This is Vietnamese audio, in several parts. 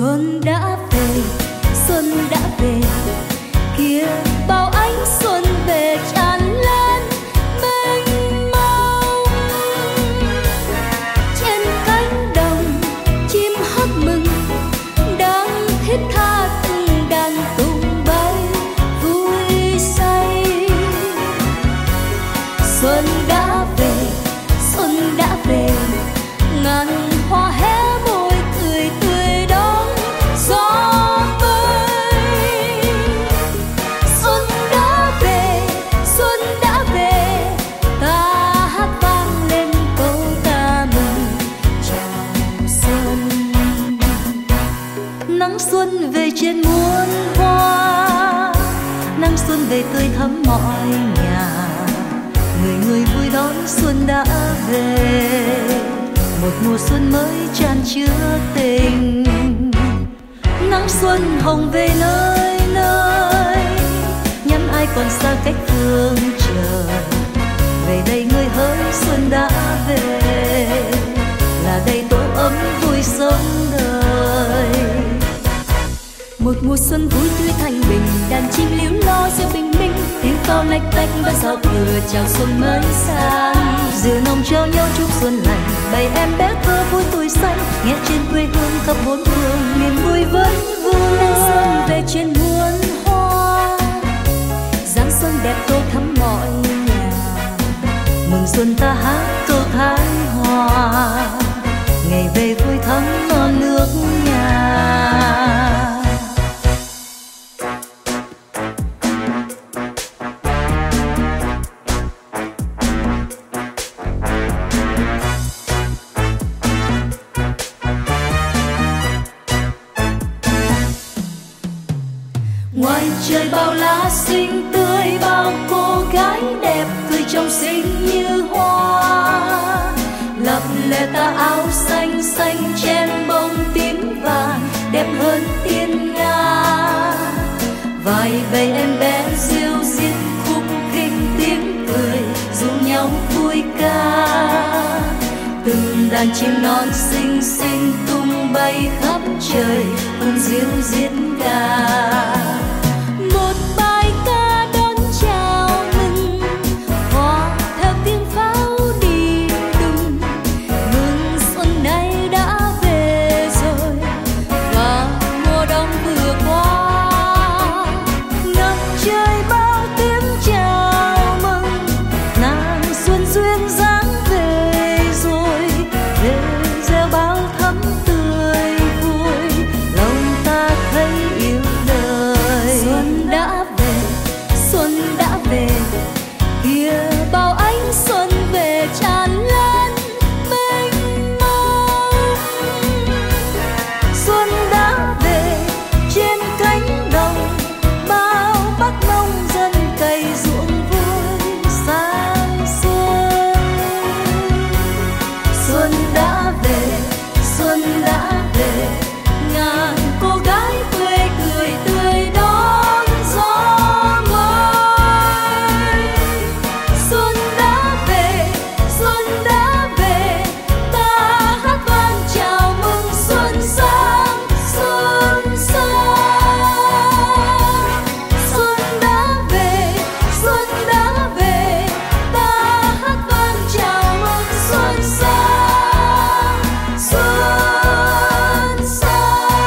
Xuân đã về, xuân đã về, kia bao ánh xuân về tràn lan mênh mông. Trên cánh đồng chim hót mừng, đang thiết tha từng đàn tung bay vui say. Xuân đã về, xuân đã về, ngàn hoa hé môi cười tươi đón gió bơi. Xuân đã về, ta hát vang lên câu ca mừng chào xuân. Nắng xuân về trên muôn hoa, nắng xuân về tươi thắm mọi nhà, người người vui đón xuân đã về. Một mùa xuân mới tràn chứa tình, nắng xuân hồng về nơi nơi, nhắn ai còn xa cách phương trời. Về đây người hỡi xuân đã về, là đây tổ ấm vui sống đời. Một mùa xuân vui tươi thanh bình, đàn chim líu lo reo bình minh, tiếng pháo lách tách và giao thừa chào xuân mới sang. Dìu nồng trao nhau chúc xuân lành, bầy em bé thơ vui tuổi xanh, nghe trên quê hương khắp bốn phương niềm vui vẫn vương. Nắng xuân về trên muôn hoa, dáng xuân đẹp tô thắm mọi nhà, mừng xuân ta hát câu thái hòa, ngày về vui thắm non nước nhà. Ngoài trời bao lá xinh tươi, bao cô gái đẹp cười trong xinh như hoa. Lập lè tà áo xanh xanh chen bông tím vàng, đẹp hơn thiên nga. Vài bầy em bé ríu rít khúc khích tiếng cười, rủ nhau vui ca. Từng đàn chim non xinh xinh tung bay khắp trời, cùng ríu rít ca. Một bài ca đón chào mừng, hòa theo tiếng pháo đi đùng. Mừng xuân nay đã về rồi, và mùa đông vừa qua. Ngập trời bao tiếng chào mừng, nàng xuân duyên dáng về rồi. Về gieo bao thắm tươi vui, lòng ta thấy yêu đời. Xuân đã về, kia bao ánh xuân về tràn lan mênh mông. Xuân đã về trên cánh đồng, bao bác nông dân cày ruộng vui sang xuân. Xuân đã về, ngàn cô gái quê cười tươi đón gió mới. Xuân đã về, ta hát vang chào mừng xuân sang, xuân sang. Xuân đã về, ta hát vang chào mừng xuân sang, xuân sang.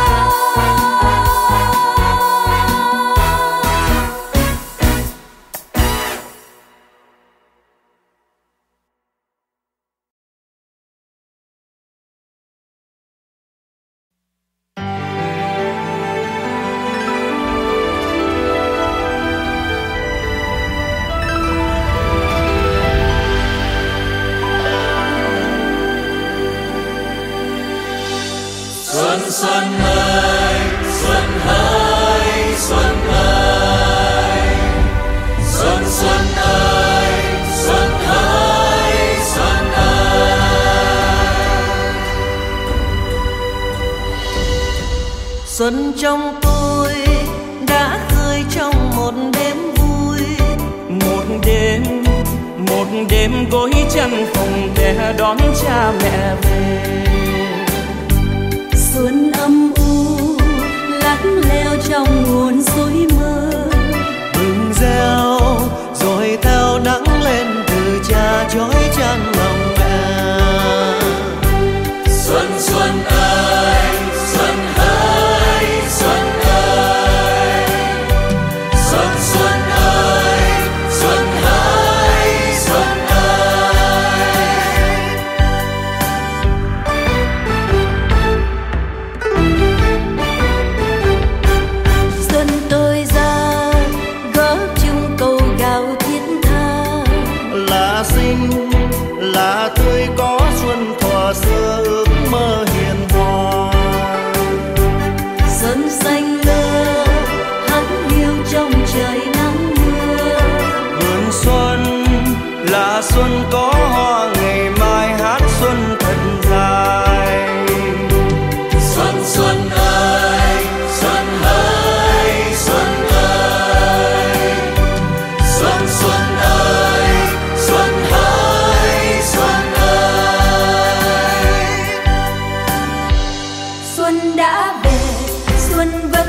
Xuân xuân ơi, xuân ơi, xuân ơi. Xuân xuân ơi, xuân ơi, xuân ơi. Xuân trong tôi đã khơi trong một đêm vui, một đêm gối chăn phòng để đón cha mẹ về. Xuân âm u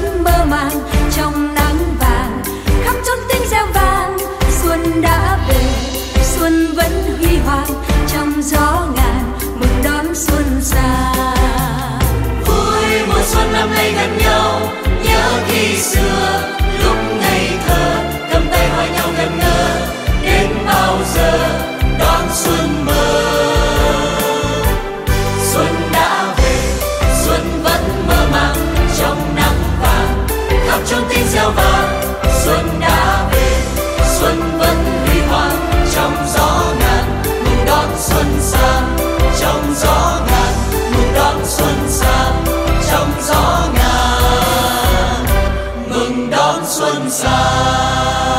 vẫn mơ màng trong nắng vàng, khắp chốn tiếng reo vang. Xuân đã về, xuân vẫn huy hoàng trong gió ngàn, mừng đón xuân sang. Vui mùa xuân năm nay gần nhau, nhớ khi xưa lúc ngây thơ, cầm tay hỏi nhau ngẩn ngơ, đến bao giờ đón xuân mới. Xuân đã về, xuân vẫn mơ màng trong nắng vàng, khắp chốn tiếng reo vang. Xuân đã về, xuân vẫn huy hoàng trong gió ngàn, mừng đón xuân sang. Trong gió ngàn, mừng đón xuân sang. Trong gió ngàn, mừng đón xuân sang.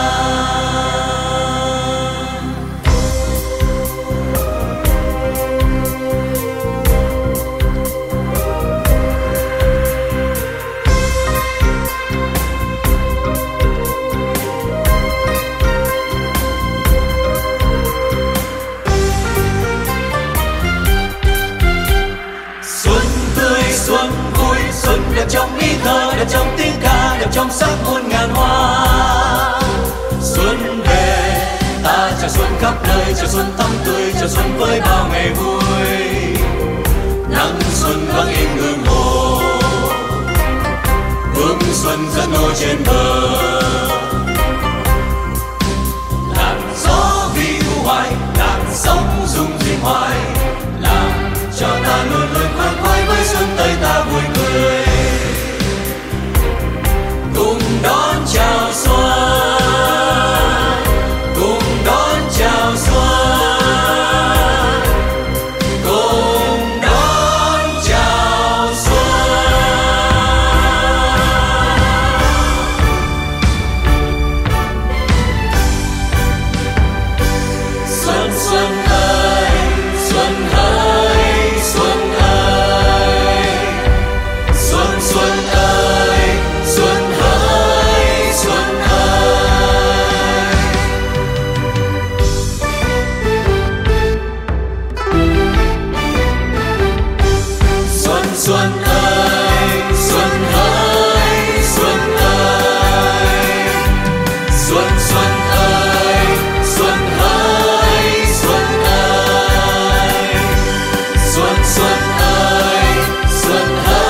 Đẹp trong ý thơ, đẹp trong tiếng ca, đẹp trong sắc muôn ngàn hoa. Xuân về, ta chào xuân khắp nơi, chào xuân thắm tươi, chào xuân với bao ngày vui. Nắng xuân vang im hương hồ, hương xuân dẫn nôi trên bờ. Làn gió vi vu hoài, làn sóng rung rinh hoài, làm cho ta luôn luôn khoan khoái với xuân tây ta vui cười. Cùng đón chào xuân, cùng đón chào xuân, cùng đón chào xuân. Xuân xuân ơi, xuân ơi, xuân ơi, xuân xuân ơi, xuân ơi, xuân ơi. Xuân xuân ơi, xuân ơi, xuân ơi, xuân xuân ơi, xuân ơi, xuân ơi, xuân xuân ơi, xuân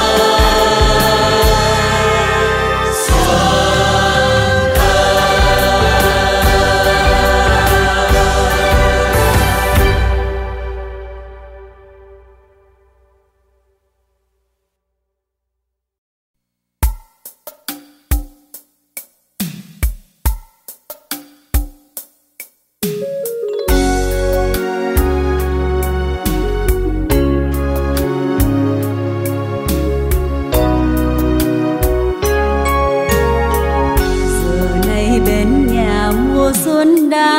Giờ này bên nhà mùa xuân đã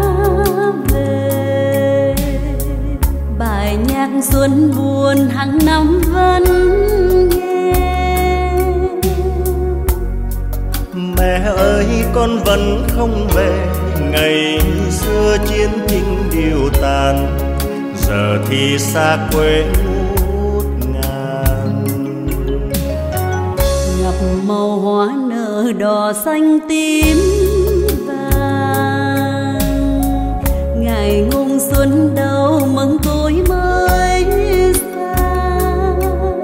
về, bài nhạc xuân buồn hàng năm vẫn nghe. Mẹ ơi con vẫn không về, ngày xưa chiến tranh điều tàn, giờ thì xa quê ngút ngàn. Ngập màu hoa nở đỏ xanh tím vàng, ngày ngùng xuân đầu mừng tuổi mới sang.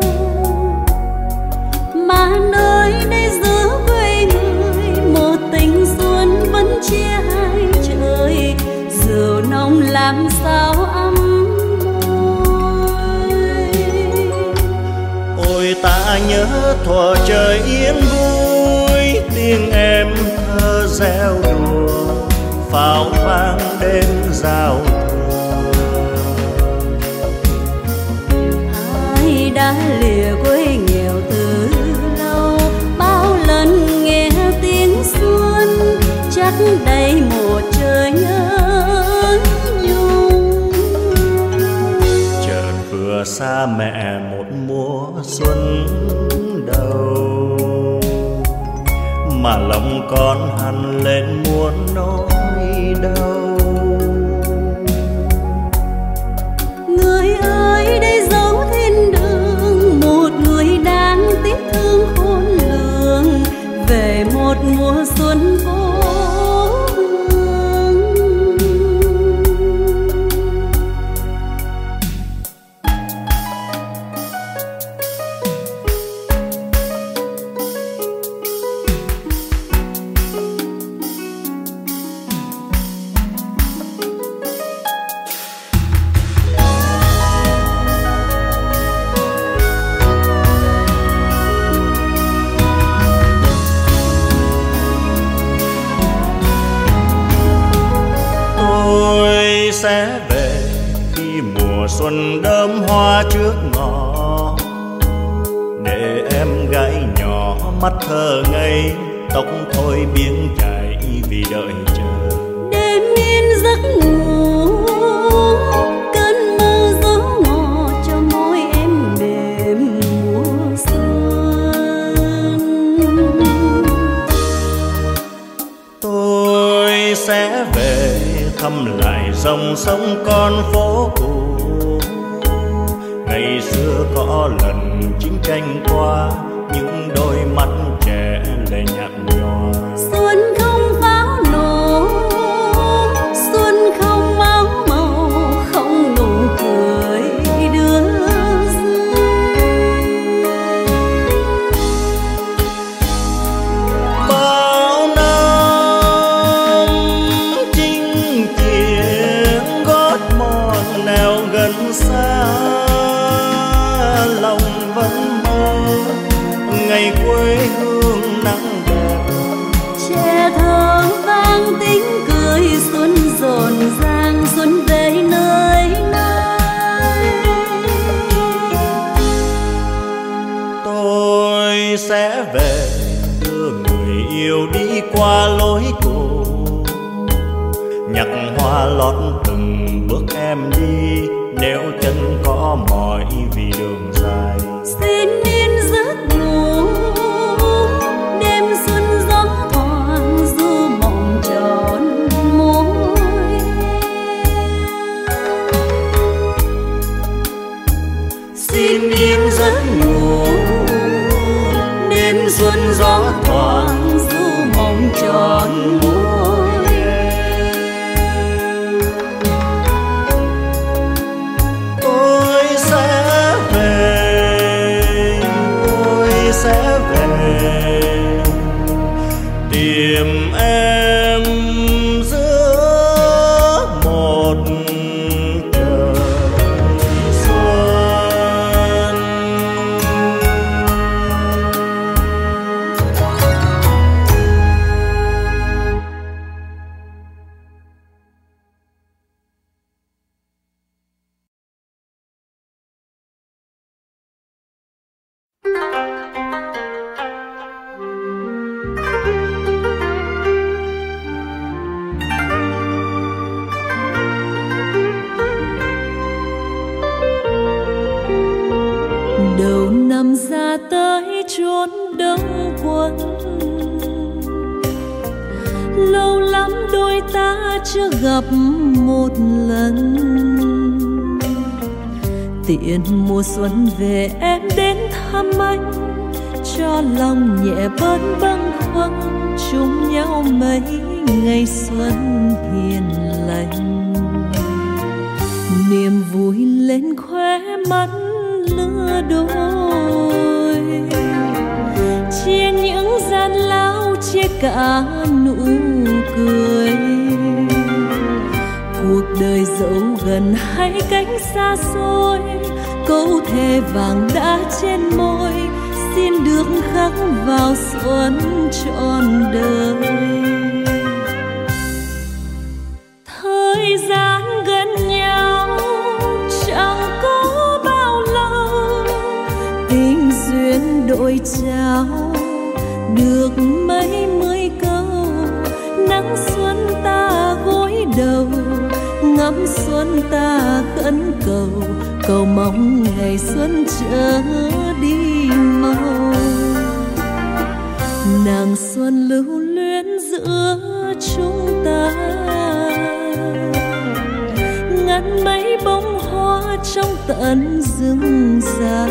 Mà nơi đây giữa quê người, một tình xuân vẫn chia hai trời, rượu nồng làm sao ấm môi. Ôi ta nhớ thuở trời yên vui, tiếng em thơ reo đùa, pháo vang đêm giao thừa. Ai đã lìa quê nghèo từ lâu, bao lần nghe tiếng xuân, chắc đây một trời nhớ nhung. Chợt vừa xa mẹ một mùa xuân đầu, mà lòng con hằn lên muôn nỗi đau. Người ơi đây dấu thiên đường, một người đang tiếc thương khôn lường, xuân đơm hoa trước ngõ, để em gái nhỏ mắt thơ ngây, tóc thôi biếng chảy vì đợi chờ. Đêm yên giấc ngủ, cơn mơ gió ngọt cho môi em mềm mùa xuân. Tôi sẽ về thăm lại dòng sông con phố cũ, ngày xưa có lần chiến tranh qua, những đôi mắt trẻ lệ nhạt nhòa. Xuân không pháo nổ, xuân không máu màu, không nụ cười đưa dương. Bao năm chinh chiến gót mòn nẻo gần xa, lòng vẫn mơ ngày quê hương nắng đẹp. Trẻ thơ vang tiếng cười, xuân rộn ràng xuân về nơi nơi. Tôi sẽ về đưa người yêu đi qua lối cũ, nhặt hoa lót từng bước em đi, nếu chân có mỏi vì đường dài. Xin yên giấc ngủ, đêm xuân gió thoảng du mộng tròn môi. Xin yên giấc ngủ, đêm xuân gió thoảng du mộng tròn môi. sẽ về tìm em giữa một trời xuân. Đầu năm ra tới chốn đông quân, lâu lắm đôi ta chưa gặp một lần. Tiện mùa xuân về em đến thăm anh, cho lòng nhẹ bớt bâng khuâng, chung nhau mấy ngày xuân hiền lành. Niềm vui lên khóe mắt lứa đôi, chia những gian lao, chia cả nụ cười. Cuộc đời dẫu gần hay cánh xa xôi, câu thề vàng đã trên môi, xin được khắc vào xuân trọn đời. Thời gian gần nhau chẳng có bao lâu, tình duyên đổi trao được mấy mươi câu. Nắng xuân ta gối đầu, ngắm xuân ta khấn cầu, cầu mong ngày xuân chớ đi mau. Nàng xuân lưu luyến giữa chúng ta, ngắt mấy bông hoa trong tận rừng già.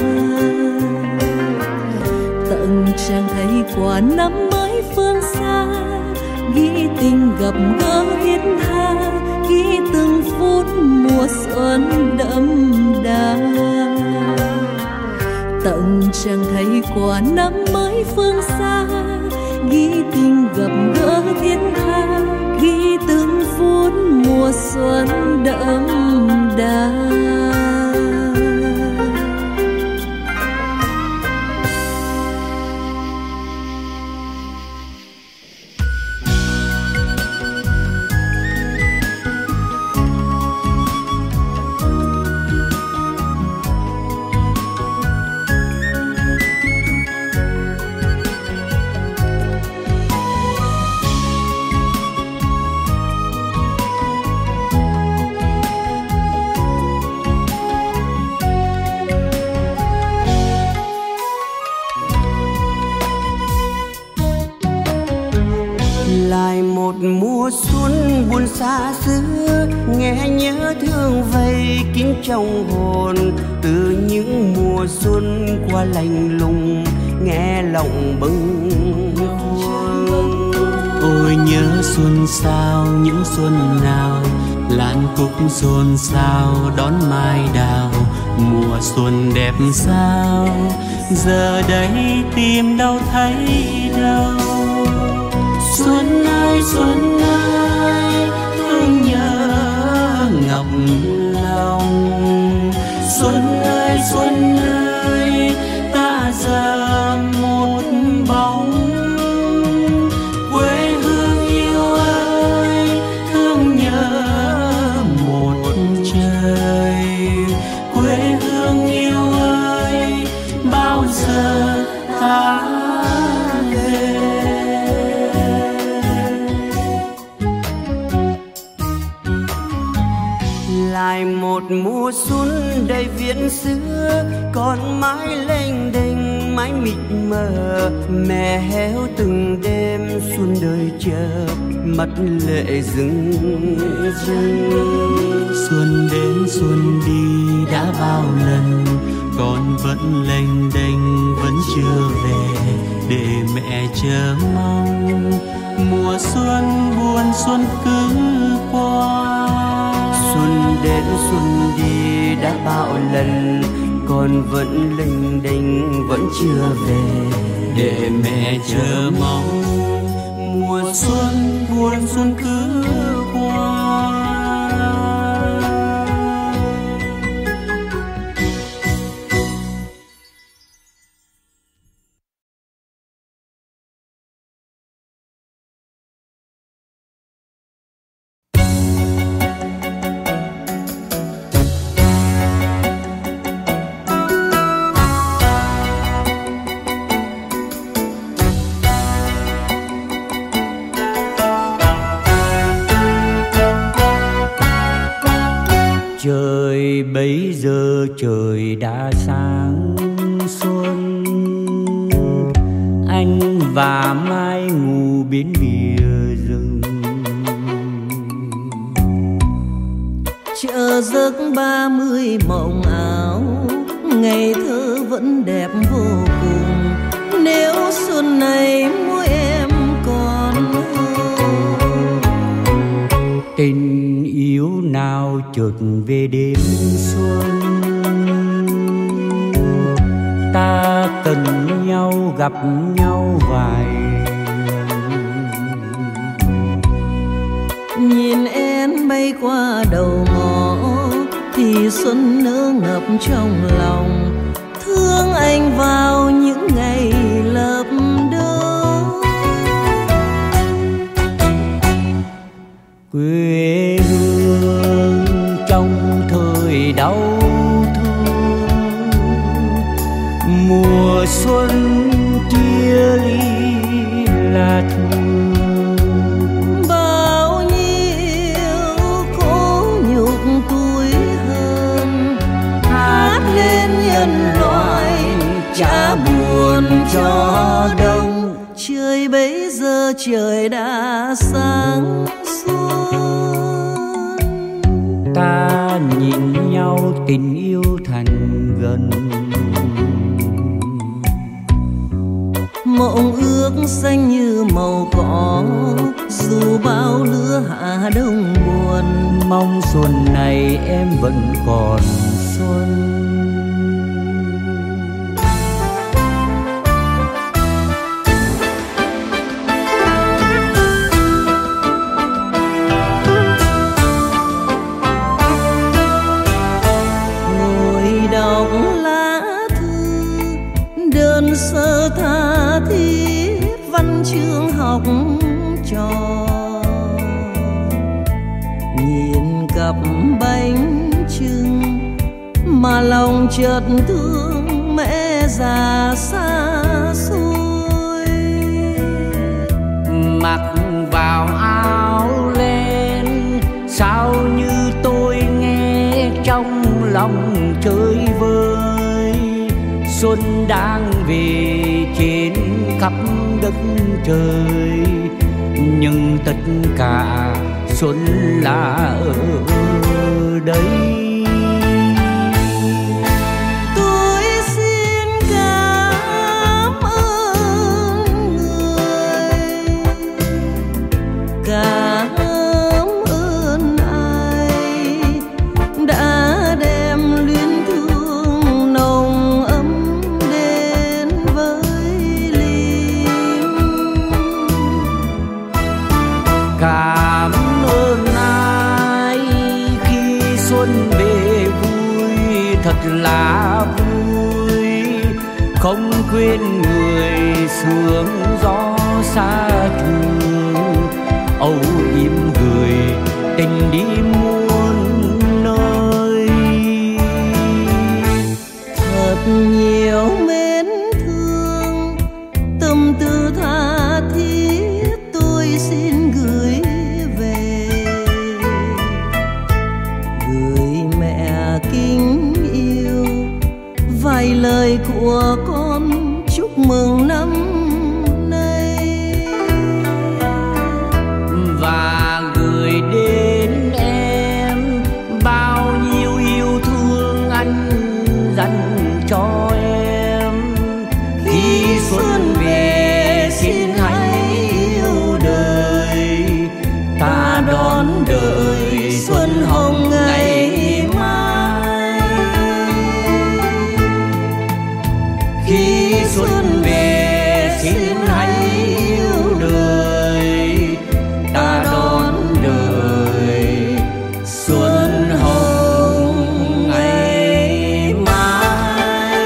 Tận chẳng thấy quả năm mới phương xa, ghi tình gặp gỡ thiết tha, ghi từng phút mùa xuân đậm đà. Tận chẳng thấy quả năm mới phương xa, ghi tình gặp gỡ thiết tha, ghi từng phút mùa xuân đậm đà. Mùa xuân buồn xa xứ, nghe nhớ thương vây kín trong hồn. Từ những mùa xuân qua lạnh lùng, nghe lòng bâng khuâng. Ôi nhớ xuân sao, những xuân nào lan cúc xôn xao đón mai đào. Mùa xuân đẹp sao, giờ đây tìm đâu thấy đâu. Xuân ơi thương nhớ ngập lòng. Xuân ơi ta giờ một bóng. Quê hương yêu ơi thương nhớ một trời. Quê hương yêu ơi bao giờ ta về. Lại một mùa xuân đầy viễn xưa, con mãi lênh đênh mãi mịt mờ. Mẹ héo từng đêm xuân đời chờ, mắt lệ rưng rưng. Xuân đến xuân đi đã bao lần, con vẫn lênh đênh vẫn chưa về, để mẹ chờ mong. Mùa xuân buồn xuân cứ qua. Xuân đến xuân đi đã bao lần, con vẫn lênh đênh vẫn chưa về, để mẹ chờ mong. Mùa xuân buồn xuân cứ qua. Trời bấy giờ trời đã sáng xuân, anh và Mai ngủ bên bìa rừng. Chờ giấc 30 mộng ảo, ngày thơ vẫn đẹp vô cùng. Nếu xuân này mỗi em còn tình yêu nào chợt về đêm xuân. Ta cần nhau gặp nhau vài lần. nhìn em bay qua đầu ngõ, thì xuân nỡ ngập trong lòng. Thương anh vào những ngày lập đông. Quê hương trong thời đau thương, mùa xuân chia ly là thương. Bao nhiêu khổ nhục tuổi hơn, hát lên nhân loại trả buồn cho đông. Trời bấy giờ trời đã sáng xuân, ta nhìn nhau tình yêu thành gần. mộng ước xanh như màu cỏ, dù bao lứa hạ đông buồn. Mong xuân này em vẫn còn xuân. Sơ tha thiết văn chương học trò, nhìn cặp bánh trưng mà lòng chợt thương mẹ già xa xôi. Mặc vào áo len sao như tôi nghe trong lòng chơi vơi. Xuân đang về trên khắp đất trời, nhưng tất cả xuân là ở đây. Tôi xin cảm ơn người, cảm ơn ai đã đem luyến thương nồng ấm đến với Lim. Cảm ơn ai khi xuân về vui, thật là vui, không quên người sương gió xa trường, âu yếm gửi tình đi muôn nơi. Thật nhiều mến thương, tâm tư tha thiết tôi xin gửi về, gửi mẹ kính yêu vài lời của con chúc mừng năm nay, và gửi đến em bao nhiêu yêu thương anh dành cho em. Khi xuân về xin hãy yêu đời, ta đón đợi xuân hồng ngày mai. Khi xuân về xin hãy yêu đời, ta đón đời xuân hồng ngày mai.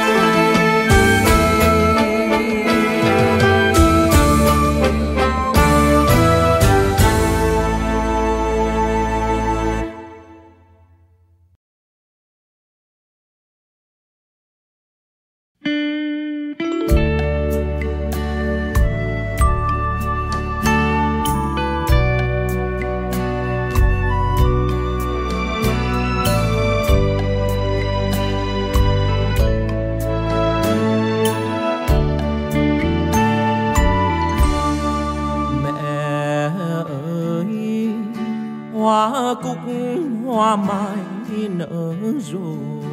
Mẹ ơi, hoa cúc hoa mai nở rồi,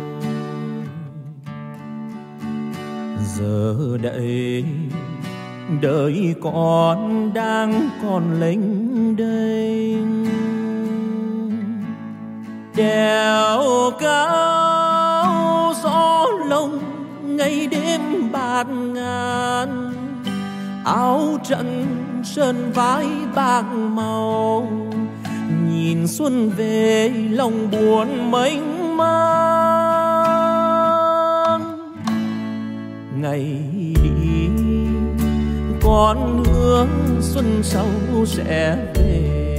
giờ đây đời con đang còn lênh đênh, đèo cao gió lông ngày đêm bạt ngàn, áo trận sơn vái bạc màu, nhìn xuân về lòng buồn mênh mang. Ngày đi con hứa xuân sau sẽ về,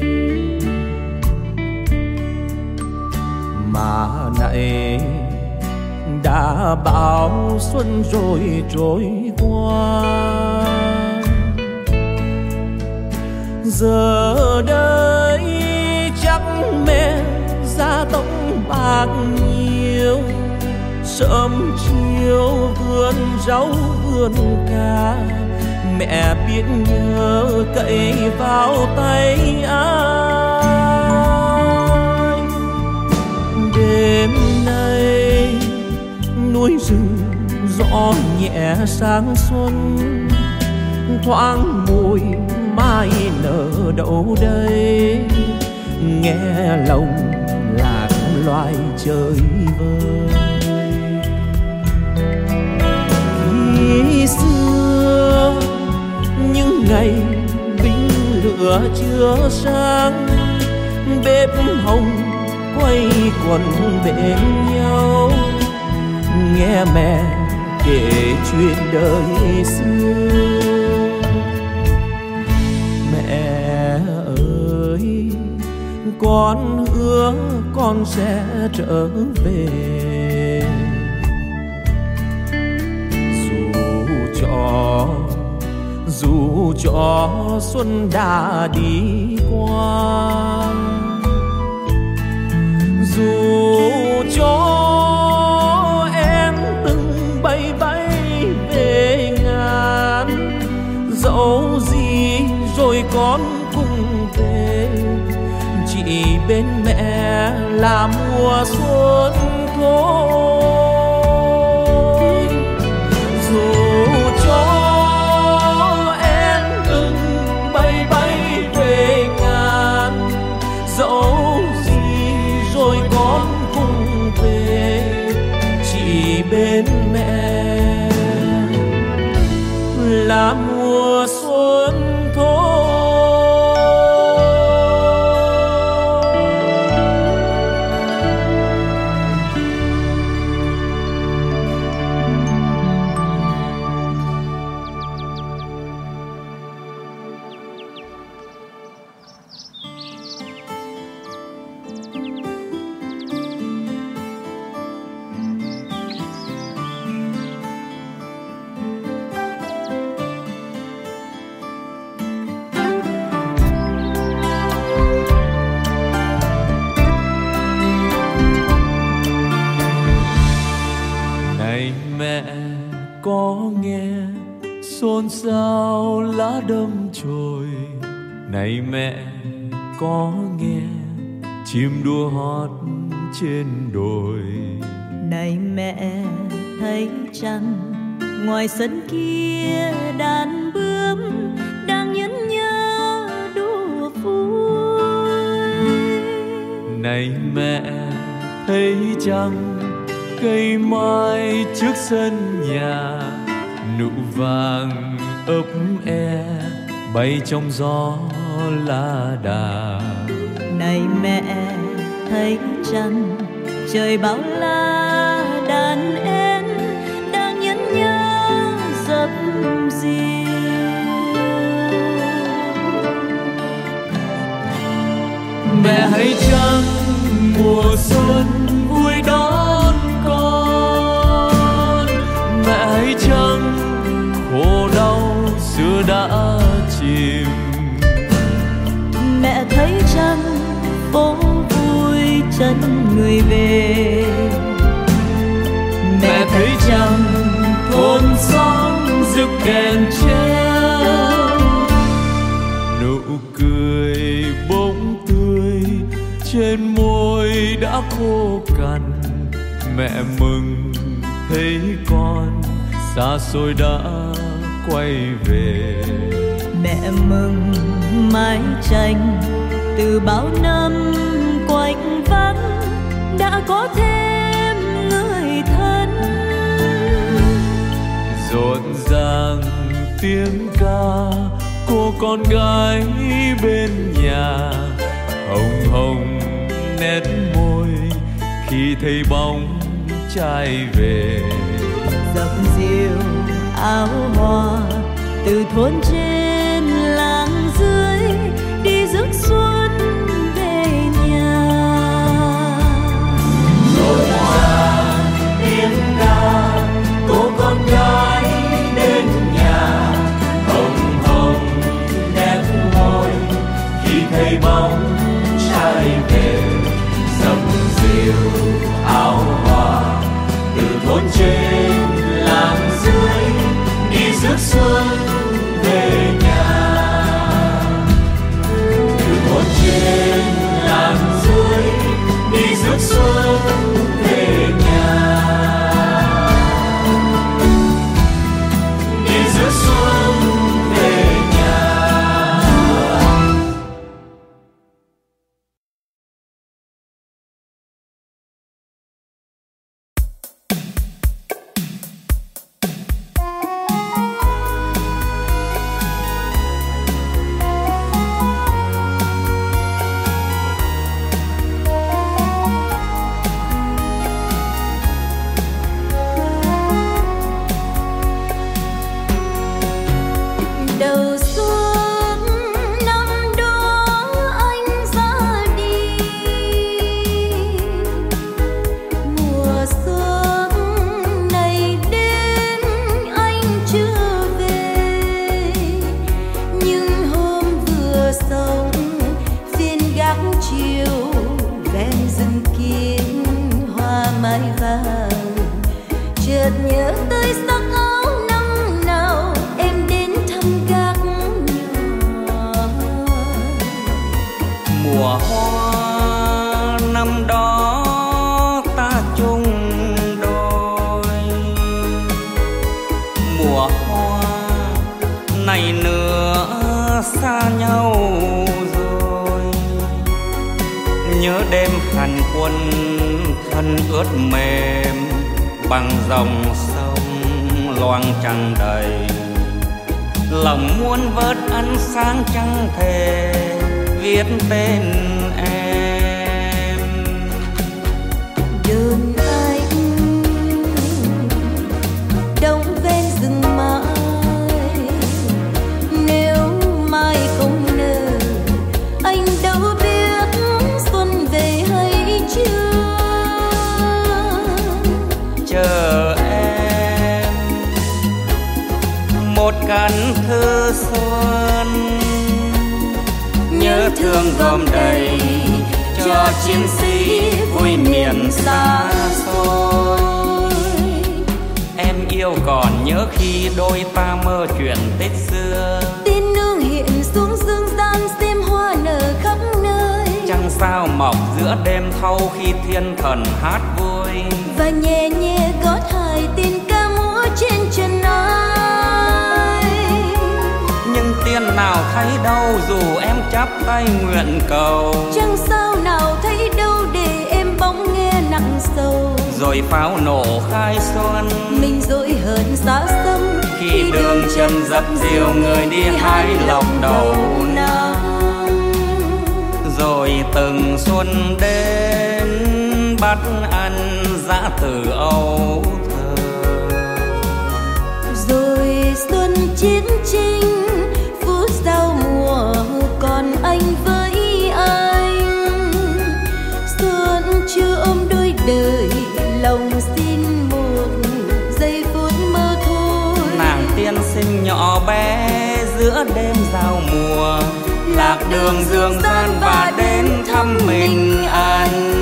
mà này đã bao xuân rồi trôi qua. Giờ đây chắc mẹ gia tóc bạc nhiều, sớm chiều vườn rau vườn cà, mẹ biết nhớ cậy vào tay ai. Đêm nay núi rừng gió nhẹ sáng xuân, thoáng mùi mai nở đâu đây, nghe lòng lạc loài chơi vơi. Khi xưa những ngày binh lửa chưa sáng, bếp hồng quay quần bên nhau, nghe mẹ kể chuyện đời xưa. Mẹ ơi, con hứa con sẽ trở về, dù cho xuân đã đi qua, dù cho em từng bay về ngàn, dẫu gì rồi rồi con cùng về, chỉ bên mẹ là mùa xuân thôi. Dù cho em đừng bay bay về ngàn, dẫu gì rồi con cùng về, chỉ bên mẹ là mùa xuân thôi. Có nghe xôn xao lá đâm chồi, này mẹ có nghe chim đua hót trên đồi. Này mẹ thấy chăng ngoài sân kia đàn bướm đang nhấn nhớ đùa vui. Này mẹ thấy chăng cây mai trước sân nhà, nụ vàng ấp e bay trong gió lá đà. Này mẹ thấy chăng trời bao la đàn én đang nhấn nhớ dập dìu. Mẹ hãy chăng mùa xuân vui đón con, mẹ hãy chăng khổ đau xưa đã chìm. Mẹ thấy chăng phố vui chân người về, mẹ thấy chăng thôn xóm rực đèn treo, nụ cười bỗng tươi trên môi đã khô cằn. Mẹ mừng thấy con xa xôi đã quay về. Mẹ mừng mái tranh từ bao năm quạnh vắng đã có thêm người thân. Rộn ràng tiếng ca cô con gái bên nhà, hồng hồng nét môi khi thấy bóng trai về. Dập dìu áo hoa từ thôn trên làng dưới đi rước xuân về nhà. Rộn ràng tiếng ca cô con gái đến nhà, hồng hồng nét môi khi thấy bóng trai về. Dập dìu áo hoa từ thôn trên làng dưới đi rước xuân về nhà. ngày nữa xa nhau rồi. Nhớ đêm hành quân thân ướt mềm bằng dòng sông loang trăng đầy. Lòng muốn vớt ánh sáng trăng thề viết tên em. Đơn anh đông ven rừng mai, nếu mai không nở anh đâu biết xuân về hay chưa. Chờ em một cánh thư xuân, nhớ thương gom đầy cho chiến sĩ vui miền xa xôi. Em yêu còn nhớ khi đôi ta mơ chuyện Tết xưa. Tiên nương hiện xuống dương gian xem hoa nở khắp nơi. Trăng sao mọc giữa đêm thâu khi thiên thần hát vui. Và nhẹ nhẹ gót hài tiên ca múa trên trần ai. Nhưng tiên nào thấy đâu dù em chắp tay nguyện cầu. Chẳng sao nào thấy đâu để em bỗng nghe nặng sầu. Rồi pháo nổ khai xuân mình dội hờn xa xăm. Khi đường chân dập dìu người đi hái lộc đầu năm. Rồi từng xuân đến bắt ăn dã từ âu thơ. Rồi xuân chiến tranh phút giao mùa còn anh với anh. Xuân chưa ôm đôi đời lòng xin một giây phút mơ thôi. Nàng tiên sinh nhỏ bé giữa đêm giao mùa, lạc đường dương gian và đến thăm mình anh.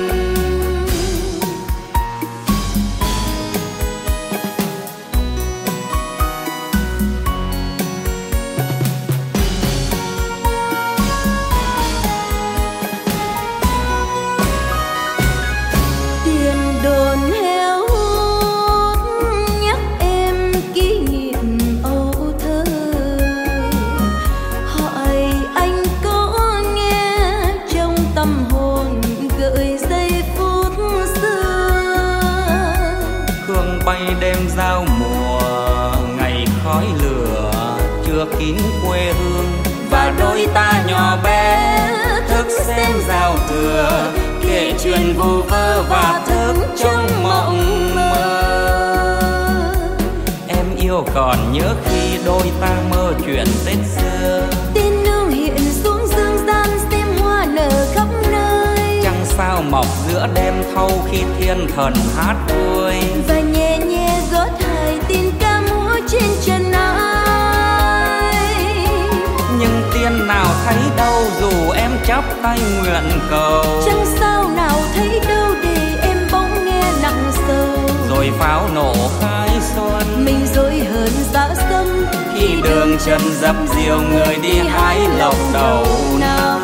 Đêm giao mùa ngày khói lửa chưa kín quê hương. Và đôi ta nhỏ bé thức xem giao thừa, kể chuyện vu vơ và thức trong mộng mơ. Em yêu còn nhớ khi đôi ta mơ chuyện Tết xưa. Tiên nương hiện xuống dương gian xem hoa nở khắp nơi. Trăng sao mọc giữa đêm thâu khi thiên thần hát vui. Và nhẹ nhẹ gót hài tiên ca múa trên trần ai. Nhưng tiên nào thấy đâu dù em chắp tay nguyện cầu. Chẳng sao nào thấy đâu để em bỗng nghe nặng sầu. Rồi pháo nổ khai xuân mình dối hờn dã xâm. Khi đường chân dập dìu người đi hái lộc đầu năm.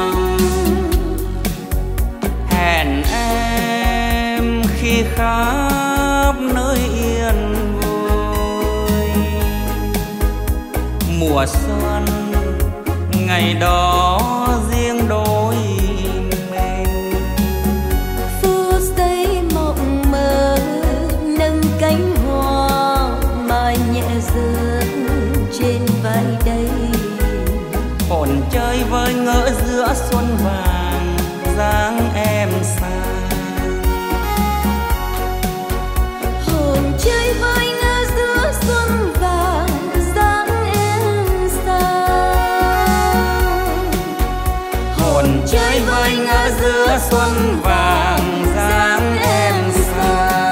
Hẹn em khi khắp nơi yên vui. Mùa xuân ngày đó riêng đôi mình. Phút giây mộng mơ nâng cánh hoa mà nhẹ rơi trên vai đây. Hồn chơi với ngỡ giữa xuân vàng dáng em sang. Hồn chơi với ngỡ giữa xuân vàng dáng em sang. Hồn chơi với ngỡ giữa xuân vàng dáng em sang.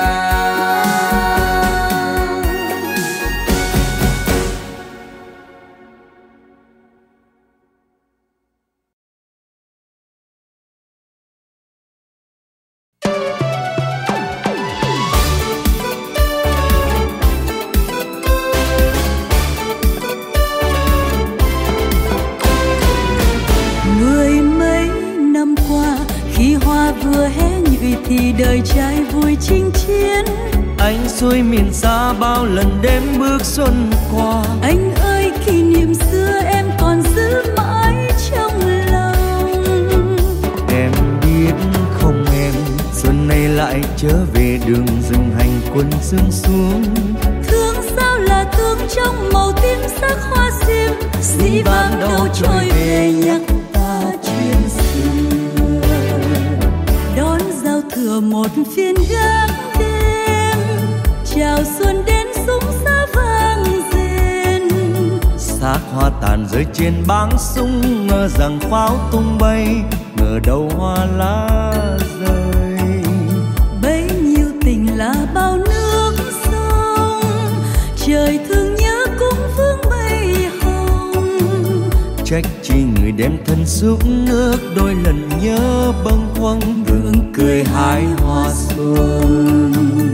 vừa hé nhụy thì đời trai vui chinh chiến. Anh xuôi miền xa bao lần đêm bước xuân qua. Anh ơi kỷ niệm quân sương xuống. Thương sao là thương trong màu tím sắc hoa sim, dĩ vãng đâu trôi về nhắc ta chuyện xưa. Đón giao thừa một phiên gác đêm, chào xuân đến súng xa vang rền. Xác hoa tàn rơi trên báng súng, ngờ rằng pháo tung bay, ngờ đâu hoa lá rơi. Bấy nhiêu tình là bao nước sông, trời thương nhớ cũng vương mây hồng. Trách chi người đem thân xuống nước, đôi lần nhớ bâng khuâng, gượng cười hái hoa xuân.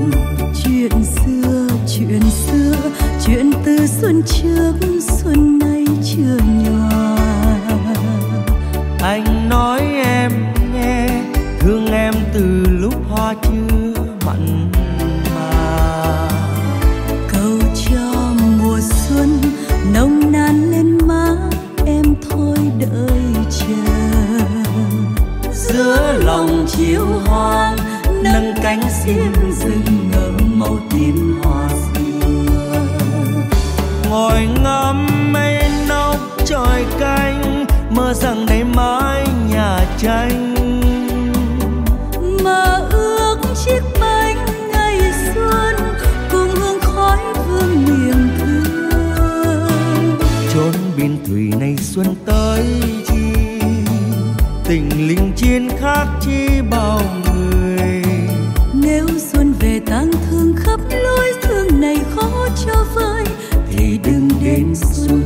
Chuyện xưa, chuyện từ xuân trước, xuân nay chưa nhòa. Anh nói em nghe, thương em từ lúc hoa chưa mặn mà. Cầu cho mùa xuân nồng nàn lên má em, thôi đợi chờ. Giữa lòng chiều hoang nâng cánh xiêm rừng ngỡ màu tím hoa xưa. Ngồi ngắm mây nóc tròi canh, mơ rằng đây mái nhà tranh. Mơ ước chiếc bánh ngày xuân cùng hương khói vương miền thương. Chốn biên thủy này xuân tới chi, tình linh chiến khác chi bao người. Nếu xuân về tang thương khắp lối thương này khó cho vơi, thì đừng đến xuân.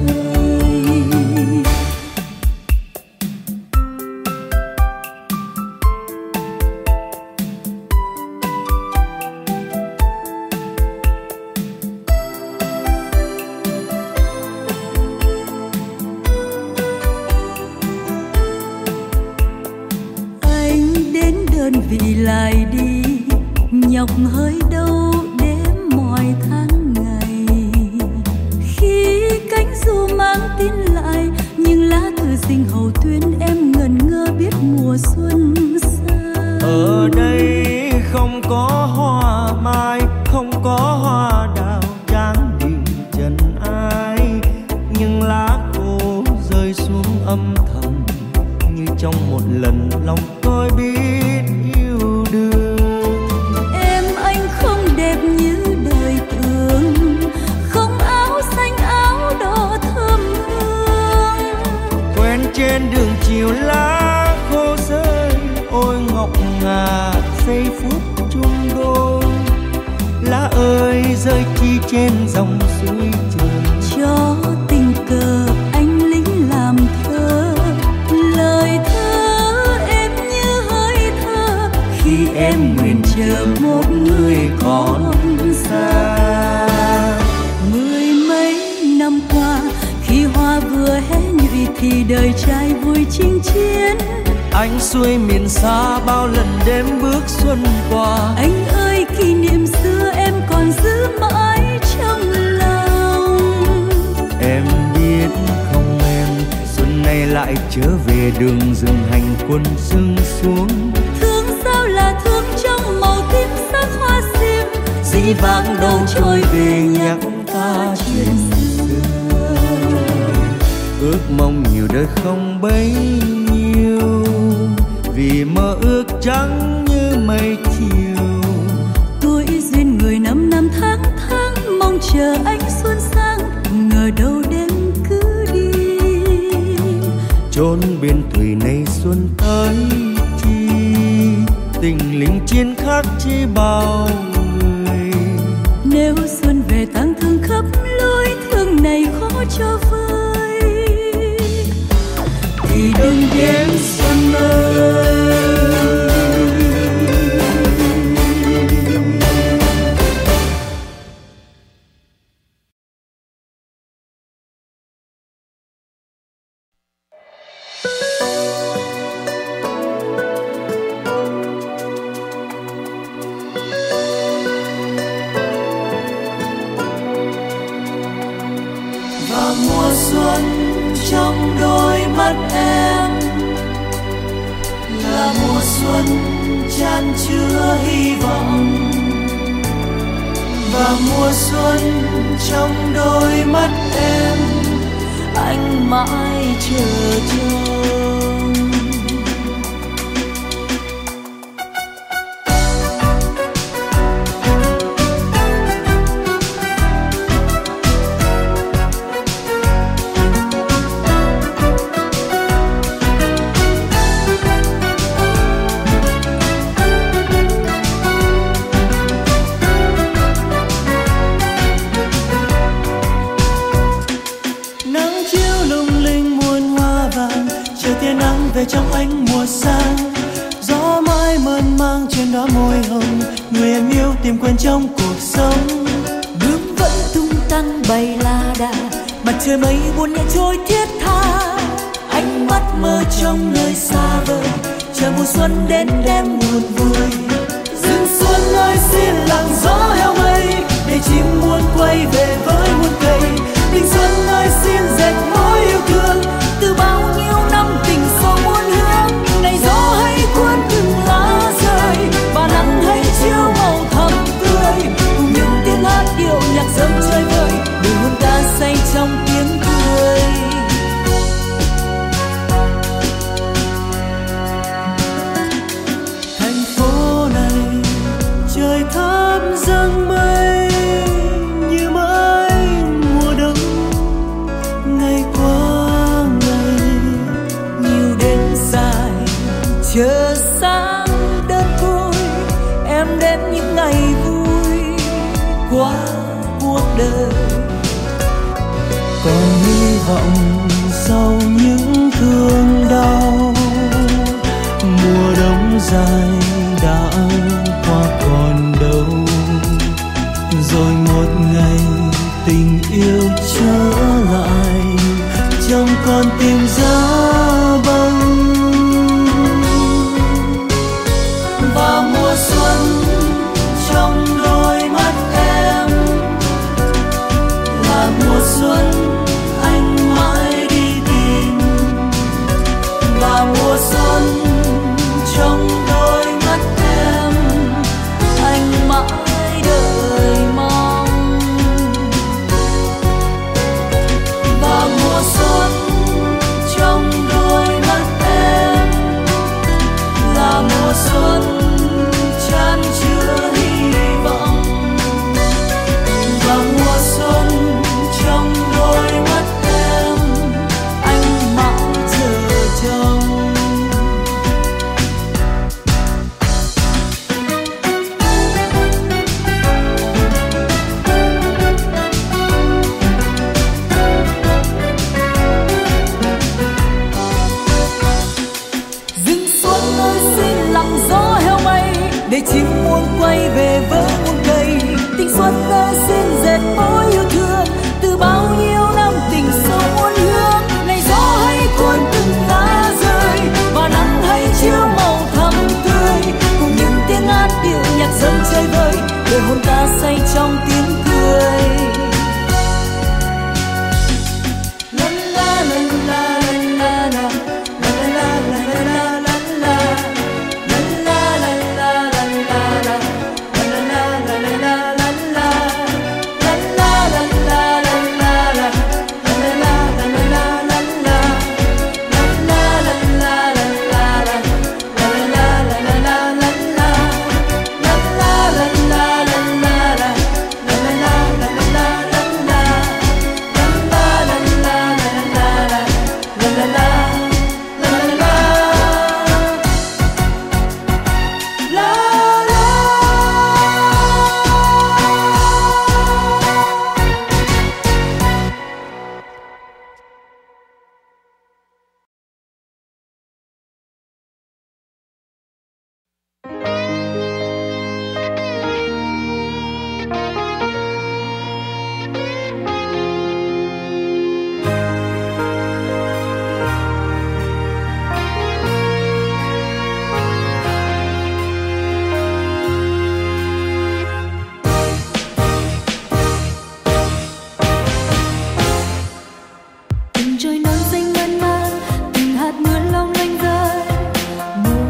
Vì lại đi nhọc hơi đâu đếm mọi tháng ngày. Khi cánh du mang tin lại, nhưng lá thư sinh hầu tuyên em ngẩn ngơ biết mùa xuân xa. Ở đây không có hoa mai, không có hoa đào tráng đình trần ai, nhưng lá khô rơi xuống âm thầm, như trong một lần lòng tôi biết. Trên đường chiều lá khô rơi, ôi ngọc ngà giây phút chung đôi. Lá ơi rơi chi trên dòng suối trường, cho tình cờ anh lính làm thơ. Lời thơ em như hơi thơ, khi em nguyện chờ một người còn xa. Mười mấy năm qua, khi hoa vừa hé nhụy thì đời trai vui chinh chiến. Anh xuôi miền xa bao lần đêm bước xuân qua. Anh ơi kỷ niệm xưa em còn giữ mãi trong lòng. Em biết không em, xuân nay lại trở về đường rừng hành quân sương xuống. Thương sao là thương trong màu tím sắc hoa sim, dĩ vãng đâu trôi về nhắc ta chuyện xưa. Ước mong nhiều đời không bấy nhiêu, vì mơ ước trắng như mây chiều. Tuổi duyên người năm năm tháng tháng, mong chờ anh xuân sang, ngờ đâu đêm cứ đi. Chốn biên thủy này xuân tới chi, tình lính chiến khác chi bao người. Nếu xuân về tang thương khắp lối thương này khó cho vơi, thì đừng đến xuân ơi. Và mùa xuân trong đôi mắt em là mùa xuân chan chứa hy vọng. và mùa xuân trong đôi mắt em, anh mãi chờ trông. Về trong ánh mùa sang, gió mãi mơn mang trên đó môi hồng, người em yêu tìm quên trong cuộc sống. Bướm vẫn tung tăng bay la đà, mặt trời mây buồn nhẹ trôi thiết tha. Ánh mắt mơ trong nơi xa vời, chờ mùa xuân đến đem buồn vui. Rừng xuân ơi xin lặng gió heo mây, để chim muôn quay về với muôn cây. Tình xuân ơi xin dệt mối yêu thương, từ bao nhiêu năm tình sâu muôn hướng. Này gió hãy cuốn từng lá rơi, và nắng hãy chiếu màu thắm tươi, cùng những tiếng hát điệu nhạc dâng chơi vơi, để hồn ta say trong tiếng cười. Thành phố này trời thắm dâng mây như mãi mùa đông, ngày qua ngày nhiều đêm dài chờ sáng đơn côi, em đến những ngày vui qua cuộc đời. Còn hy vọng sau những thương đau, mùa đông dài đã qua còn đâu. Rồi một ngày tình yêu trở lại trong con tim giá băng. Và mùa xuân trong đôi mắt em là mùa xuân anh mãi đi tìm. Và mùa xuân trong đôi mắt em Anh mãi đợi mong. Và mùa xuân trong đôi mắt em là mùa xuân chan chứa hy vọng. Và mùa xuân trong đôi mắt em Anh mãi chờ trông. Rừng xuân ơi xin lặng gió heo mây, để chim muôn quay về với muôn cây. Tình xuân ơi xin dệt mối yêu thương, từ bao nhiêu năm tình sâu muôn hương. Này gió hãy cuốn từng lá rơi, và nắng hãy chiếu màu thắm tươi, cùng những tiếng hát điệu nhạc dâng chơi vơi, để hồn ta say trong tiếng cười. la la la la la la la la la la la la.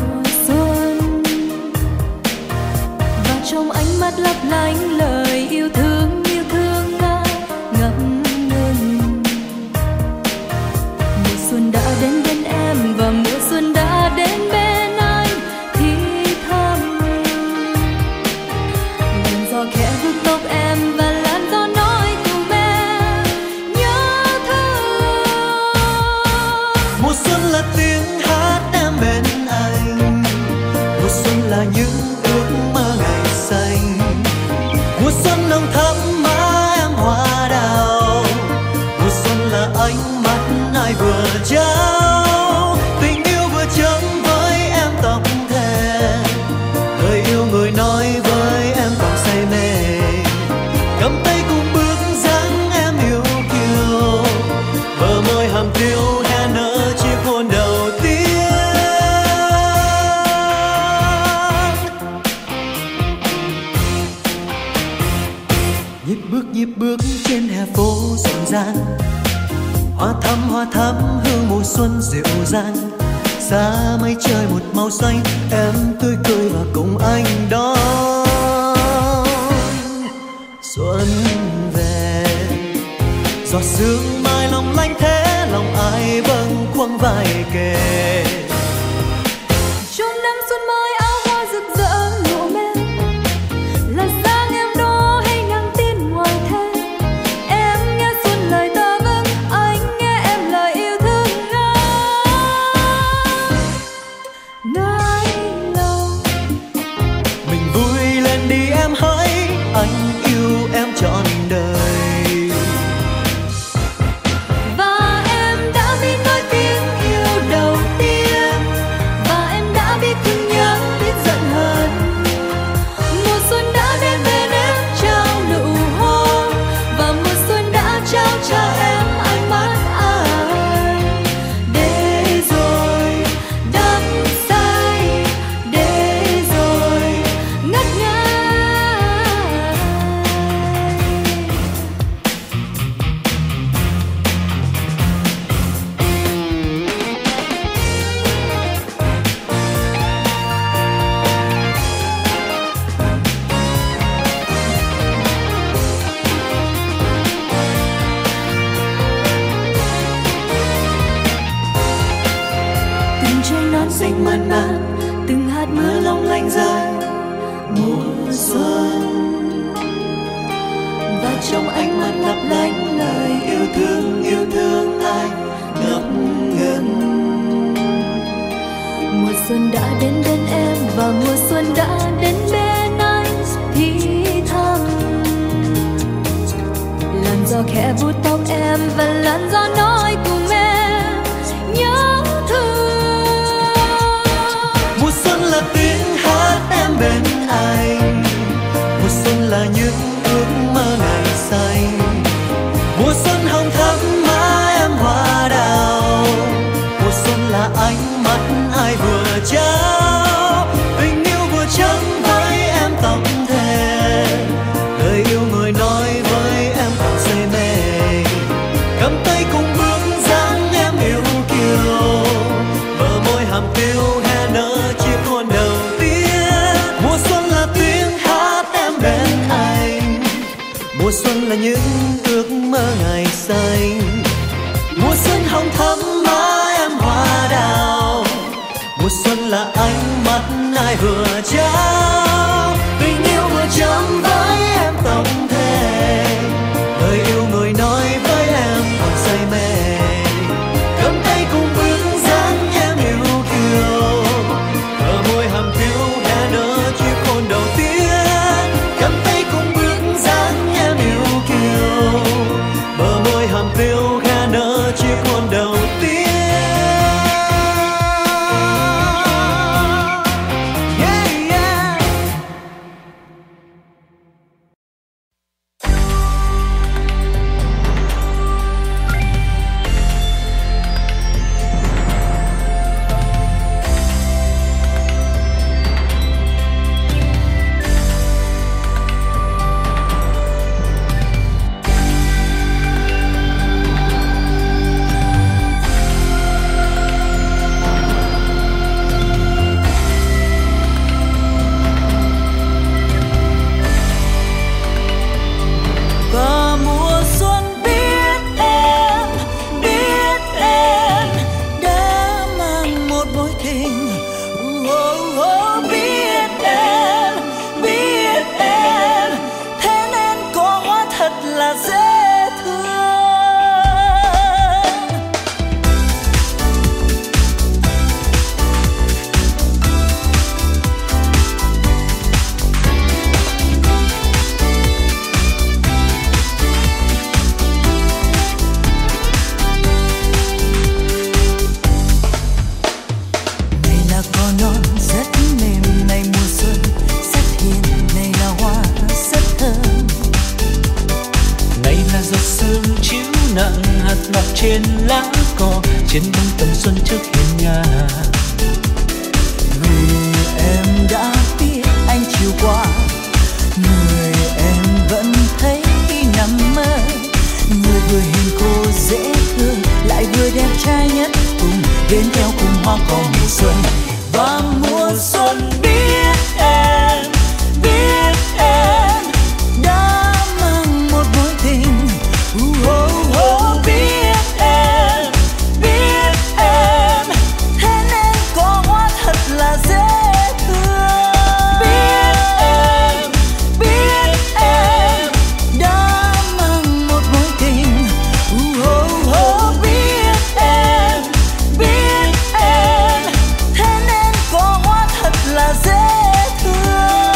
trong ánh mắt lấp lánh lời yêu thương. mắt ai vừa trao. Tình yêu vừa chấm với em tóc thề, lời yêu người nói với em còn say mê. Cầm tay cùng bước dáng em yêu kiều, bờ môi hàm tiêu hè nở chiếc hôn đầu tiên. Nhịp bước trên hè phố rộn ràng, hoa thắm hương mùa xuân dịu dàng. Xa mây trời một màu xanh, em tươi cười và cùng anh đón xuân về. Giọt sương mai long lanh thế, lòng ai bâng khuâng vai kề. Trong nắng xuân mới áo hoa rực rỡ nụ mê, là sáng em đó hay nắng tin ngoài thế. Em nghe xuân lời ta vâng, anh nghe em lời yêu thương ngái lâu. Mình vui lên đi em hỡi, anh yêu em trọn đời. Và em đã biết nói tiếng yêu đầu tiên, và em đã biết thương nhớ, biết giận hờn. Mùa xuân đã đến bên em trao nụ hôn, và mùa xuân đã trao cho em ánh mắt ai. Để rồi đắm say, để rồi ngất ngây. Từng trái nón xanh mơn man, từng hạt mưa long lanh rơi mùa xuân. Và trong ánh mắt lấp lánh lời yêu thương anh ngập ngừng. Mùa xuân đã đến bên em, và mùa xuân đã đến bên anh thì thầm. Làn gió khẽ vuốt tóc em, và làn gió nói cùng em nhớ thương. Mùa xuân là tiếng hát em bên anh, mùa xuân là những ước mơ ngày xanh. Mùa xuân hồng thắm má em hoa đào, mùa xuân là ánh mắt ai vừa trao. Tình yêu vừa chấm với em tóc thề, lời yêu người nói với em còn say mê. Cầm tay cùng bước dáng em yêu kiều, bờ môi hàm tiêu hè nở chiếc hôn đầu tiên. Mùa xuân là tiếng hát em bên anh, mùa xuân là những ước mơ ngày xanh. Mùa xuân hồng thắm má em hoa đào, mùa xuân là ánh mắt ai vừa trao. Tình yêu vừa chấm với em tóc thề, lời yêu người nói với em còn say mê. Cầm tay cùng bước dáng em yêu kiều, bờ môi hàm tiêu hè nở chiếc hôn đầu tiên. Cầm tay cùng bước dáng em yêu kiều, bờ môi hàm tiêu hè nở chiếc hôn đầu tiên. cò trên bông tầm xuân trước hiên nhà. Em đã biết anh chiều qua, người em vẫn thấy nằm mơ. Người vừa hiền khô dễ thương, lại vừa đẹp trai nhất cùng đến theo cùng hoa cỏ mùa xuân. Và mùa xuân biết em đã mang một mối tình. Biết em thế nên có hoa thật là dễ thương. Biết em đã mang một mối tình. Biết em thế nên có hoa thật là dễ thương.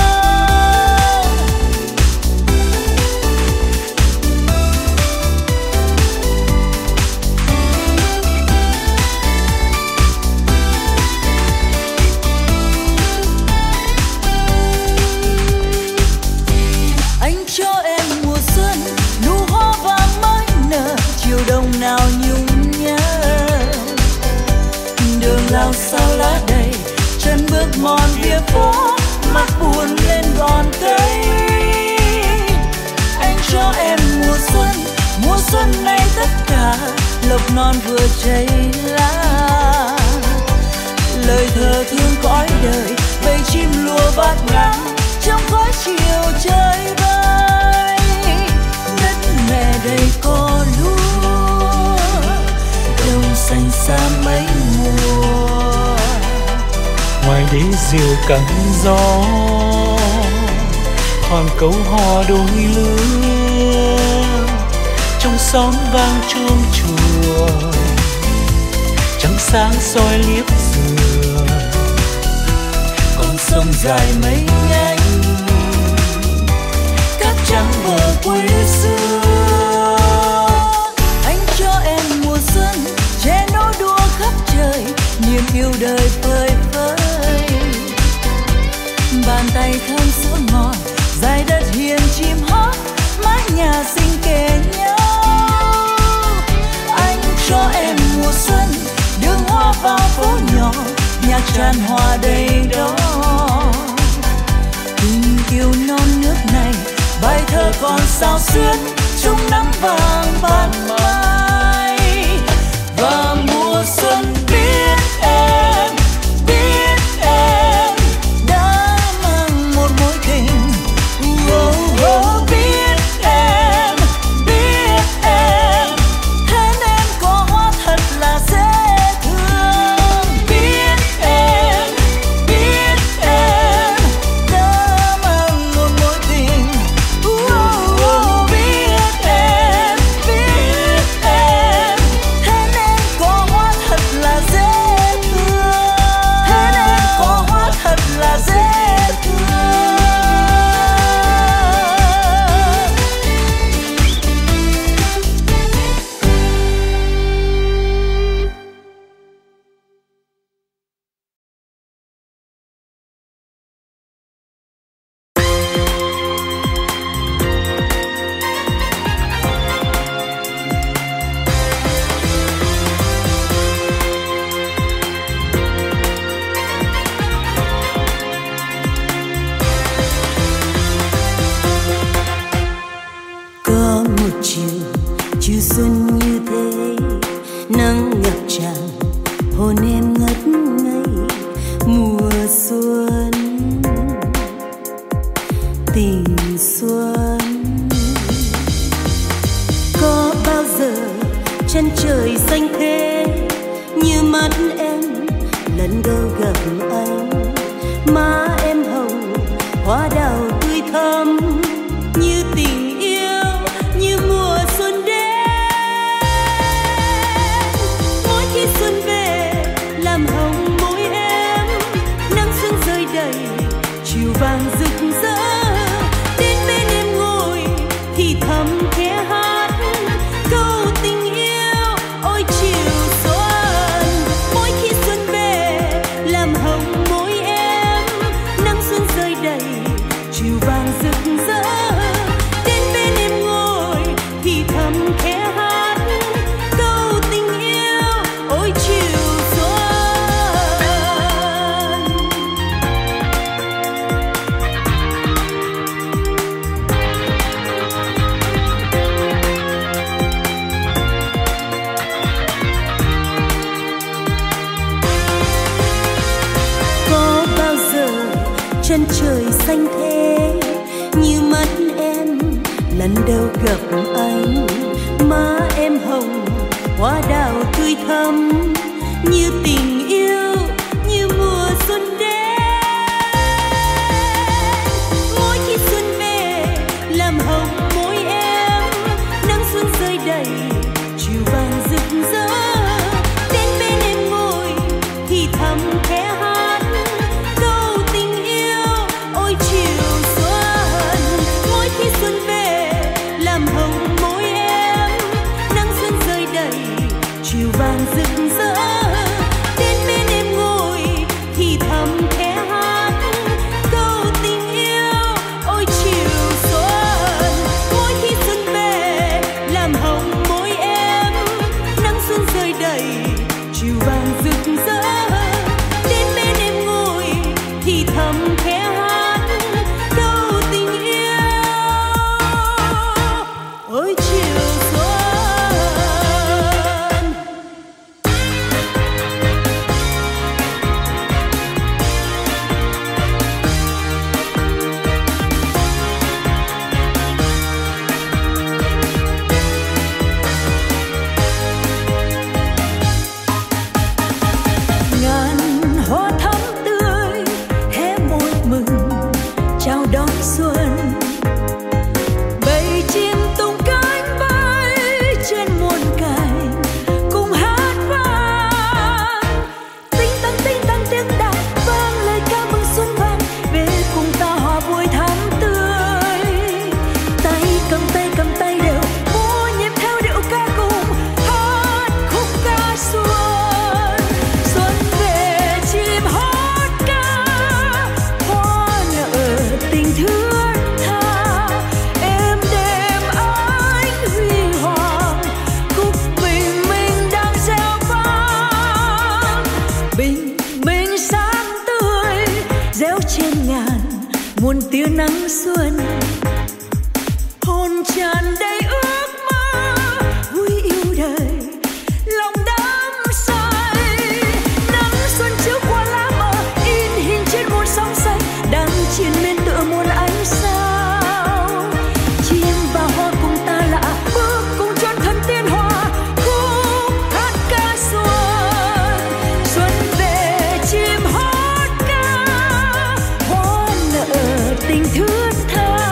Anh cho em mùa xuân, nụ hoa vàng mới nở, chiều đông nào nhung nhớ. Đường lao sao lá đầy, chân bước mòn vỉa phố, mắt buồn lên gòn cây. Anh cho em mùa xuân này tất cả, lộc non vừa chảy lá. Lời thơ thương cõi đời, bầy chim lùa bát ngát trong khói chiều trời vơi. Đất mẹ đầy cỏ lúa, đồng xanh xa mấy mùa. Ngoài đế diều cắn gió, còn câu hò đôi lứa. Trong xóm vang chuông chùa, trăng sáng soi liếp dừa. Con sông dài mấy nhánh, cát trắng bờ quê xưa. Anh cho em mùa xuân, che nỗi đua khắp trời, niềm yêu đời phơi phới. Bàn tay thơm sữa ngọt, dài đất hiền chim hót, mái nhà xinh kề nhau. Anh cho em mùa xuân, đường hoa vào phố nhỏ, nhạc tràn hòa đầy đó. Tình yêu non nước này, bài thơ còn sao xuyến trong nắng vàng ban mai. Và mùa xuân biết em đã mang một mối tình. Biết em thế nên có hoa thật là dễ thương. Biết em đã mang một mối tình. Biết em thế nên có hoa thật là dễ thương. Thế nên có hoa thật là dễ thương. Có một chiều xuân như thế, nắng ngập tràn hồn em ngất ngây. Mùa xuân tình xuân, có bao giờ chân trời xanh thế như mắt em lần đầu gặp anh. Má em hồng hoa đào tươi thắm như tình yêu, như mùa xuân đến. Mỗi khi xuân về làm hồng môi em, nắng xuân rơi đầy chiều vàng rực rỡ. Đến bên em ngồi thì thầm khẽ hát câu tình yêu ôi chiều xuân. Mỗi khi xuân về làm hồng môi em, nắng xuân rơi đầy chiều vàng rực rỡ. xanh thế như mắt em lần đầu gặp anh. Má em hồng hoa đào tươi thắm như tình yêu như mùa xuân đến. Mỗi khi xuân về làm hồng môi em, nắng xuân rơi đầy chiều vàng rực rỡ. Đến bên em ngồi thì thầm khẽ hát câu tình yêu ôi chiều xuân. Mỗi khi xuân về làm hồng môi em, nắng xuân rơi đầy chiều vàng rực rỡ. Đến bên em ngồi thì thầm khẽ hát câu tình yêu ôi chiều xuân. Mỗi khi xuân về làm hồng môi em, nắng xuân rơi đầy chiều vàng rực rỡ. Đến bên em ngồi thì thầm khẽ hát câu tình yêu ôi chiều xuân. Ngàn hoa thắm tươi hé môi mừng chào đón xuân. Bầy chim tung cánh bay trên muôn cành cùng hát vang. Tinh tăng tiếng đàn vang lời ca mừng xuân vang về cùng ta hòa vui thắm tươi. Tay cầm tay đều múa nhịp theo điệu ca cùng hát khúc ca xuân. Xuân về chim hót ca hoa nở tình thướt tha. Êm đêm ánh huy hoàng khúc bình minh đang reo vang. Bình minh sáng tươi réo trên ngàn muôn tia nắng xuân. Hồn tràn đầy ước mơ vui yêu đời lòng đắm say. Nắng xuân chiếu qua lá mờ in hình trên muôn sóng xanh đang triền miên tựa muôn ánh sao. Chim và hoa cùng ta lạ bước cùng chốn thần tiên hòa khúc hát ca xuân. Xuân về chim hót ca hoa nở tình thướt tha.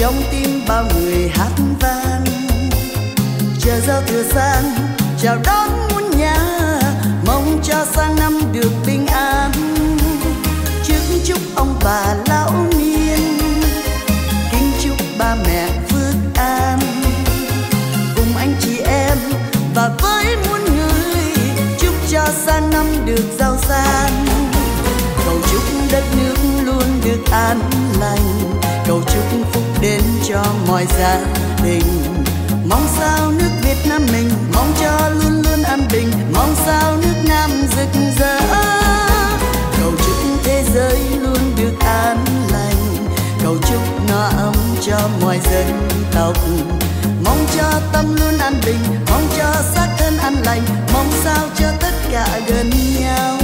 trong tim bao người hát vang. Chờ giao thừa sang chào đón muôn nhà, mong cho sang năm được bình an. Chúc ông bà lão niên, kính chúc ba mẹ phước an, cùng anh chị em và với muôn người chúc cho sang năm được giàu sang. Cầu chúc đất nước luôn được an lành, cầu chúc phúc đến cho mọi gia đình. Mong sao nước Việt Nam mình, mong cho luôn luôn an bình, mong sao nước Nam rực rỡ. Cầu chúc thế giới luôn được an lành, cầu chúc no ấm cho mọi dân tộc. Mong cho tâm luôn an bình, mong cho xác thân an lành, mong sao cho tất cả gần nhau.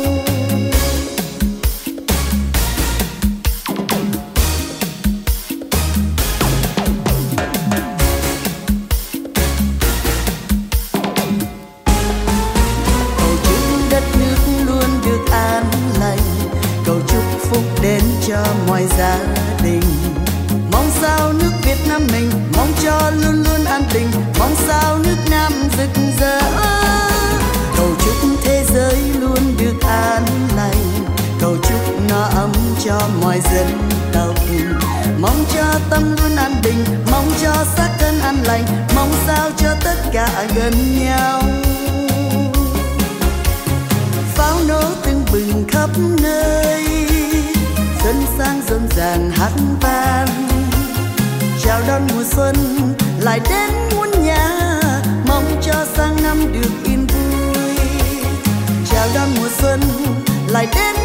Đến cho mọi gia đình, mong sao nước Việt Nam mình, mong cho luôn luôn an bình, mong sao nước Nam rực rỡ. Cầu chúc thế giới luôn được an lành, cầu chúc no ấm cho mọi dân tộc. Mong cho tâm luôn an bình, mong cho xác thân an lành, mong sao cho tất cả gần nhau. Pháo nổ tưng bừng khắp nơi, xuân sang rộn ràng hát vang. Chào đón mùa xuân lại đến muôn nhà, mong cho sang năm được yên vui. Chào đón mùa xuân lại đến